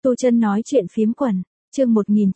Tu Chân nói chuyện phiếm quần, chương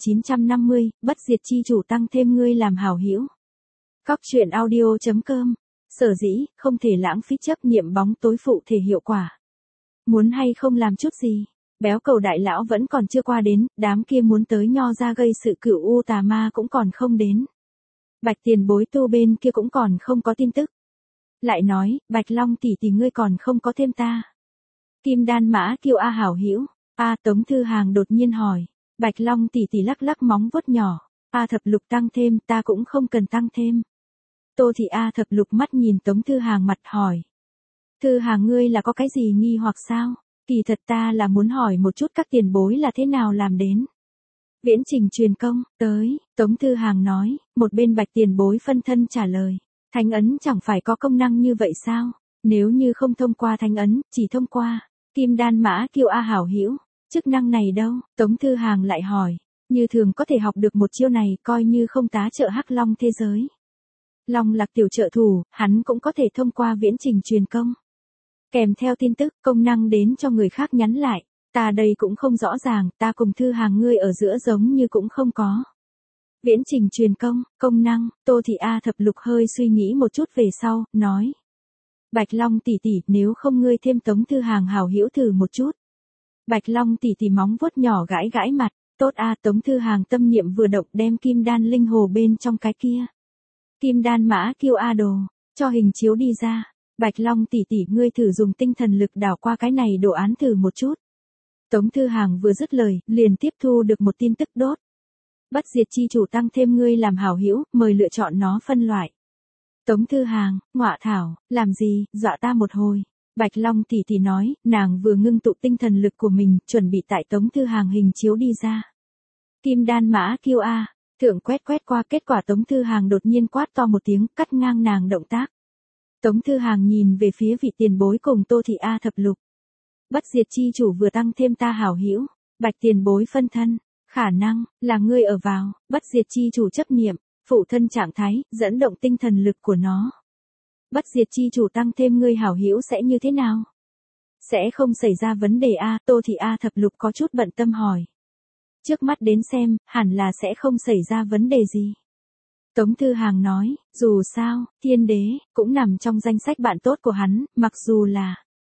1950, bất diệt chi chủ tăng thêm ngươi làm hảo hữu. Cóc truyện audio.com, sở dĩ, không thể lãng phí chấp niệm bóng tối phụ thể hiệu quả. Muốn hay không làm chút gì, béo cầu đại lão vẫn còn chưa qua đến, đám kia muốn tới nho ra gây sự cửu u tà ma cũng còn không đến. Bạch tiền bối tu bên kia cũng còn không có tin tức. Lại nói, Bạch Long tỷ tỷ ngươi còn không có thêm ta. Kim Đan Mã Kiêu A hảo hữu. Tống Thư Hàng đột nhiên hỏi. Bạch Long tỷ tỷ lắc lắc móng vuốt nhỏ. Thập lục tăng thêm, ta cũng không cần tăng thêm. Tô Thị Thập lục mắt nhìn Tống Thư Hàng mặt hỏi. Thư Hàng ngươi là có cái gì nghi hoặc sao? Kỳ thật ta là muốn hỏi một chút các tiền bối là thế nào làm đến. Viễn trình truyền công, tới, Tống Thư Hàng nói, một bên Bạch tiền bối phân thân trả lời. Thánh ấn chẳng phải có công năng như vậy sao? Nếu như không thông qua thánh ấn, chỉ thông qua Kim Đan Mã Kiêu A hảo hữu, chức năng này đâu? Tống Thư Hàng lại hỏi, như thường có thể học được một chiêu này coi như không tá trợ Hắc Long thế giới. Long Lạc tiểu trợ thủ, hắn cũng có thể thông qua viễn trình truyền công. Kèm theo tin tức, công năng đến cho người khác nhắn lại, ta đây cũng không rõ ràng, ta cùng Thư Hàng ngươi ở giữa giống như cũng không có. Viễn trình truyền công năng, Tô Thị Thập lục hơi suy nghĩ một chút về sau, nói. Bạch Long tỷ tỷ, nếu không ngươi thêm Tống Thư Hàng hảo hữu thử một chút. Bạch Long tỷ tỷ móng vuốt nhỏ gãi gãi mặt, tốt Tống Thư Hàng tâm niệm vừa động đem kim đan linh hồ bên trong cái kia. Kim Đan Mã Kiêu A đồ, cho hình chiếu đi ra. Bạch Long tỷ tỷ ngươi thử dùng tinh thần lực đảo qua cái này đồ án thử một chút. Tống Thư Hàng vừa dứt lời, liền tiếp thu được một tin tức đốt. Bất diệt chi chủ tăng thêm ngươi làm hảo hữu, mời lựa chọn nó phân loại. Tống Thư Hàng, ngọa thảo, làm gì, dọa ta một hồi. Bạch Long tỷ tỷ nói, nàng vừa ngưng tụ tinh thần lực của mình, chuẩn bị tại Tống Thư Hàng hình chiếu đi ra. Kim Đan Mã Kiêu A, thượng quét qua kết quả Tống Thư Hàng đột nhiên quát to một tiếng, cắt ngang nàng động tác. Tống Thư Hàng nhìn về phía vị tiền bối cùng Tô Thị Thập lục. Bất diệt chi chủ vừa tăng thêm ta hảo hữu, Bạch tiền bối phân thân, khả năng là ngươi ở vào, bất diệt chi chủ chấp niệm, phụ thân trạng thái, dẫn động tinh thần lực của nó. Bất diệt chi chủ tăng thêm ngươi hảo hữu sẽ như thế nào? Sẽ không xảy ra vấn đề Tô Thị Thập lục có chút bận tâm hỏi. Trước mắt đến xem, hẳn là sẽ không xảy ra vấn đề gì. Tống Thư Hàng nói, dù sao, thiên đế, cũng nằm trong danh sách bạn tốt của hắn, mặc dù là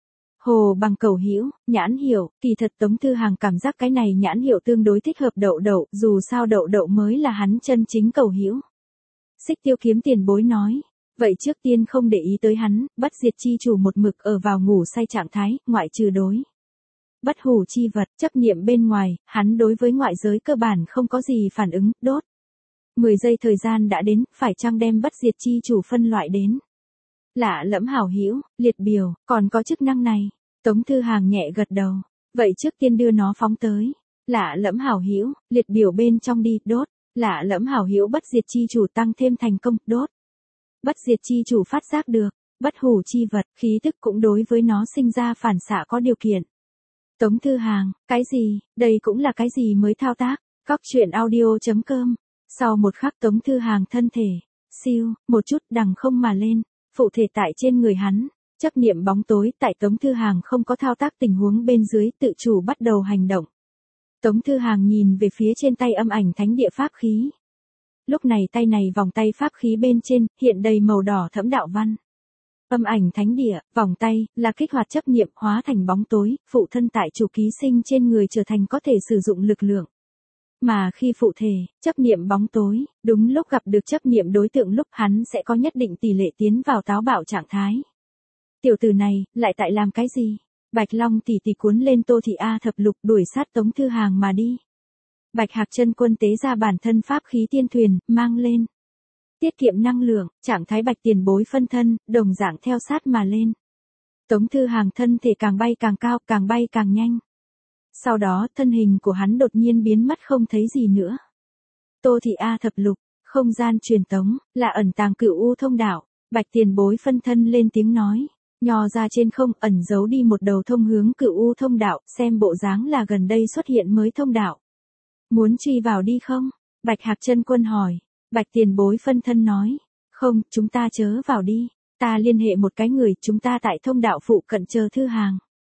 Hồ Bằng cầu hữu, nhãn hiệu, kỳ thật Tống Thư Hàng cảm giác cái này nhãn hiệu tương đối thích hợp Đậu Đậu, dù sao Đậu Đậu mới là hắn chân chính cầu hữu. Xích Tiêu Kiếm tiền bối nói, vậy trước tiên không để ý tới hắn, bất diệt chi chủ một mực ở vào ngủ say trạng thái, ngoại trừ đối bất hủ chi vật, chấp niệm bên ngoài, hắn đối với ngoại giới cơ bản không có gì phản ứng, đốt. 10 giây thời gian đã đến, phải chăng đem bất diệt chi chủ phân loại đến. Lạ lẫm hảo hữu, liệt biểu, còn có chức năng này. Tống Thư Hàng nhẹ gật đầu. Vậy trước tiên đưa nó phóng tới. Lạ lẫm hảo hữu, liệt biểu bên trong đi, đốt. Lạ lẫm hảo hữu bất diệt chi chủ tăng thêm thành công, đốt. Bất diệt chi chủ phát giác được, bất hủ chi vật, khí tức cũng đối với nó sinh ra phản xạ có điều kiện. Tống Thư Hàng, cái gì, đây cũng là cái gì mới thao tác, cóc truyện audio.com. Sau một khắc Tống Thư Hàng thân thể, siêu, một chút đằng không mà lên, phụ thể tại trên người hắn, chấp niệm bóng tối tại Tống Thư Hàng không có thao tác tình huống bên dưới tự chủ bắt đầu hành động. Tống Thư Hàng nhìn về phía trên tay âm ảnh thánh địa pháp khí. Lúc này tay này vòng tay pháp khí bên trên, hiện đầy màu đỏ thẫm đạo văn. Âm ảnh thánh địa, vòng tay, là kích hoạt chấp niệm hóa thành bóng tối, phụ thân tại chủ ký sinh trên người trở thành có thể sử dụng lực lượng. Mà khi phụ thể, chấp niệm bóng tối, đúng lúc gặp được chấp niệm đối tượng lúc hắn sẽ có nhất định tỷ lệ tiến vào táo bạo trạng thái. Tiểu tử này, lại tại làm cái gì? Bạch Long tỷ tỷ cuốn lên Tô Thị Thập lục đuổi sát Tống Thư Hàng mà đi. Bạch Hạc Chân Quân tế ra bản thân pháp khí tiên thuyền, mang lên. Tiết kiệm năng lượng, trạng thái Bạch tiền bối phân thân, đồng dạng theo sát mà lên. Tống Thư Hàng thân thể càng bay càng cao, càng bay càng nhanh. Sau đó, thân hình của hắn đột nhiên biến mất không thấy gì nữa. Tô Thị Thập lục, không gian truyền tống, là ẩn tàng cửu u thông đạo. Bạch tiền bối phân thân lên tiếng nói. Nho ra trên không ẩn giấu đi một đầu thông hướng cửu u thông đạo, xem bộ dáng là gần đây xuất hiện mới thông đạo. Muốn truy vào đi không? Bạch Hạc Chân Quân hỏi. Bạch tiền bối phân thân nói. Không, chúng ta chớ vào đi. Ta liên hệ một cái người, chúng ta tại thông đạo phụ cận chờ Thư Hàng.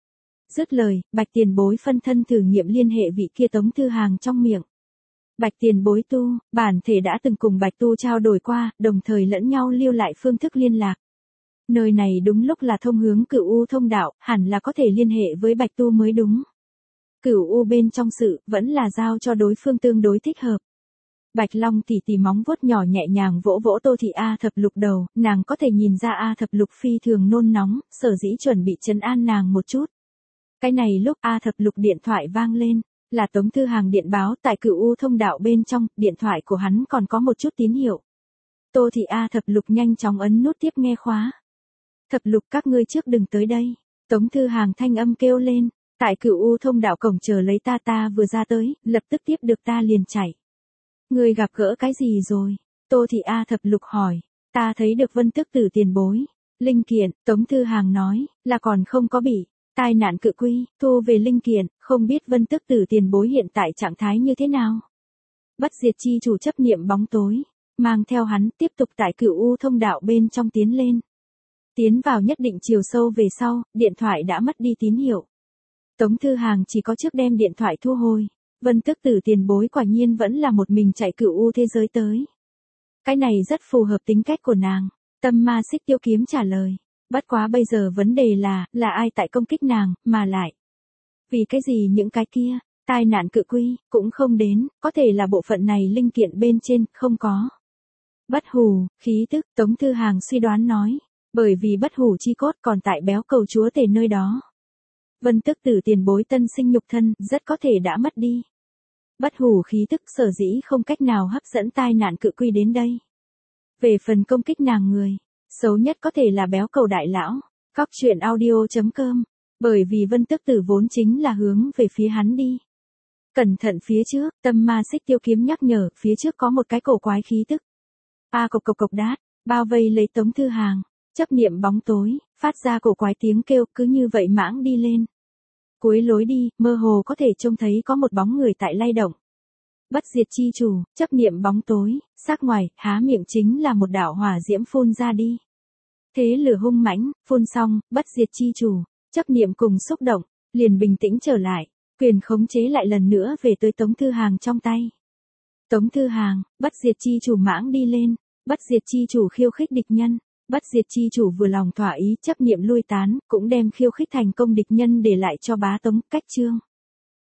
Dứt lời, Bạch Tiền Bối phân thân thử nghiệm liên hệ vị kia Tống Thư Hàng trong miệng. Bạch Tiền Bối tu, bản thể đã từng cùng Bạch Tu trao đổi qua, đồng thời lẫn nhau lưu lại phương thức liên lạc. Nơi này đúng lúc là thông hướng Cửu U thông đạo, hẳn là có thể liên hệ với Bạch Tu mới đúng. Cửu U bên trong sự, vẫn là giao cho đối phương tương đối thích hợp. Bạch Long tỉ tỉ móng vuốt nhỏ nhẹ nhàng vỗ vỗ Tô Thị A Thập Lục đầu, nàng có thể nhìn ra A Thập Lục phi thường nôn nóng, sở dĩ chuẩn bị trấn an nàng một chút. Cái này lúc A Thập Lục điện thoại vang lên, là Tống Thư Hàng điện báo tại Cửu U thông đạo bên trong, điện thoại của hắn còn có một chút tín hiệu. Tô Thị A Thập Lục nhanh chóng ấn nút tiếp nghe khóa. Thập Lục các ngươi trước đừng tới đây. Tống Thư Hàng thanh âm kêu lên, tại Cửu U thông đạo cổng chờ lấy ta vừa ra tới, lập tức tiếp được ta liền chạy. Ngươi gặp gỡ cái gì rồi? Tô Thị A Thập Lục hỏi. Ta thấy được Vân Tước Tử tiền bối. Linh kiện, Tống Thư Hàng nói, là còn không có bị tai nạn cự quy, thu về linh kiện, không biết Vân Tước Tử tiền bối hiện tại trạng thái như thế nào. Bất diệt chi chủ chấp niệm bóng tối, mang theo hắn tiếp tục tại Cửu U thông đạo bên trong tiến lên. Tiến vào nhất định chiều sâu về sau, điện thoại đã mất đi tín hiệu. Tống Thư Hàng chỉ có trước đem điện thoại thu hồi. Vân Tước Tử tiền bối quả nhiên vẫn là một mình chạy Cửu U thế giới tới. Cái này rất phù hợp tính cách của nàng. Tâm ma xích tiêu kiếm trả lời. Bất quá bây giờ vấn đề là ai tại công kích nàng, mà lại. Vì cái gì những cái kia, tai nạn cự quy, cũng không đến, có thể là bộ phận này linh kiện bên trên, không có. Bất hủ, khí tức, Tống Thư Hàng suy đoán nói. Bởi vì bất hủ chi cốt còn tại béo cầu chúa tể nơi đó. Vân Tước Tử tiền bối tân sinh nhục thân, rất có thể đã mất đi. Bất hủ khí tức sở dĩ không cách nào hấp dẫn tai nạn cự quy đến đây. Về phần công kích nàng người, xấu nhất có thể là béo cầu đại lão. Cóc truyện audio.com. Bởi vì Vân Tước Tử vốn chính là hướng về phía hắn đi. Cẩn thận phía trước, tâm ma xích tiêu kiếm nhắc nhở, phía trước có một cái cổ quái khí tức. A cộc cộc cộc đát, bao vây lấy Tống Thư Hàng. Chấp niệm bóng tối, phát ra cổ quái tiếng kêu, cứ như vậy mãng đi lên. Cuối lối đi, mơ hồ có thể trông thấy có một bóng người tại lay động. Bất diệt chi chủ, chấp niệm bóng tối, sắc ngoài, há miệng chính là một đạo hỏa diễm phun ra đi. Thế lửa hung mãnh, phun xong, bất diệt chi chủ, chấp niệm cùng xúc động, liền bình tĩnh trở lại, quyền khống chế lại lần nữa về tới Tống Thư Hàng trong tay. Tống Thư Hàng, bất diệt chi chủ mãng đi lên, bất diệt chi chủ khiêu khích địch nhân. Bất diệt chi chủ vừa lòng thỏa ý chấp niệm lui tán, cũng đem khiêu khích thành công địch nhân để lại cho bá Tống. Cách chương.